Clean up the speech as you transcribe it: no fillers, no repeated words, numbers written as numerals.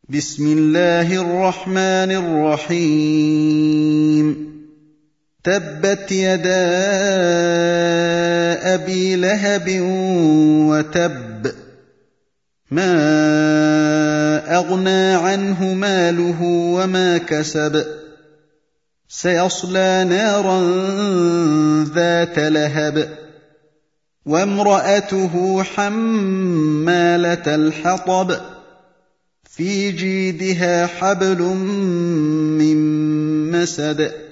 بسم الله الرحمن الرحيم تبت يدا أبي لهب وتب ما أغنى عنه ماله وما كسب سيصلى نارا ذات لهب وامرأته حمالة الحطب في جيدها حبل من مسد